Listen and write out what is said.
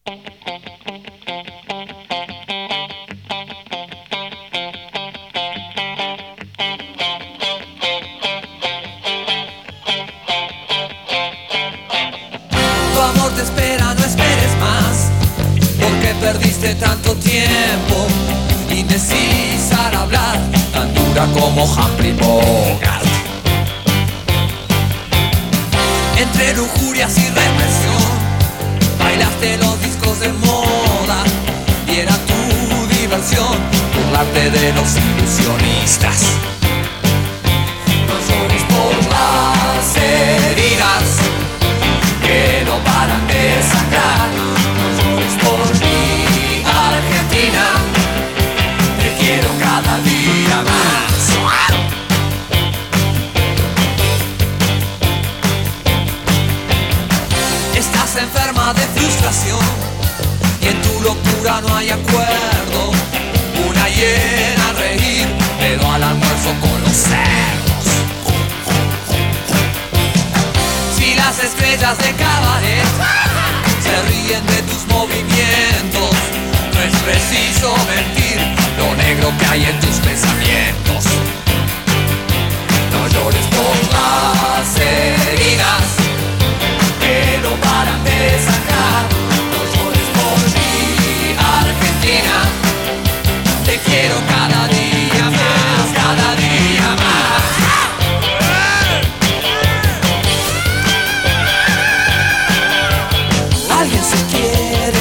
Tu amor te espera, no esperes más, porque perdiste tanto tiempo, indecisa al hablar, tan dura como Humphrey Bogart. Entre lujurias y represión, bailaste los discos de moda y era tu diversión burlarte de los ilusionistas. No llores por las heridas que no paran de sangrar. No llores por mi Argentina, te quiero cada día más. Estás enferma de frustración y en tu locura no hay acuerdo. Una hiena a reír, pero al almuerzo con los cerdos. Si las estrellas de cabaret se ríen de tus movimientos, no es preciso mentir lo negro que hay en tus pensamientos. No llores por las heridas que no paran de sacar. No llores por mi Argentina, te quiero cada día más, cada día más. Alguien se quiere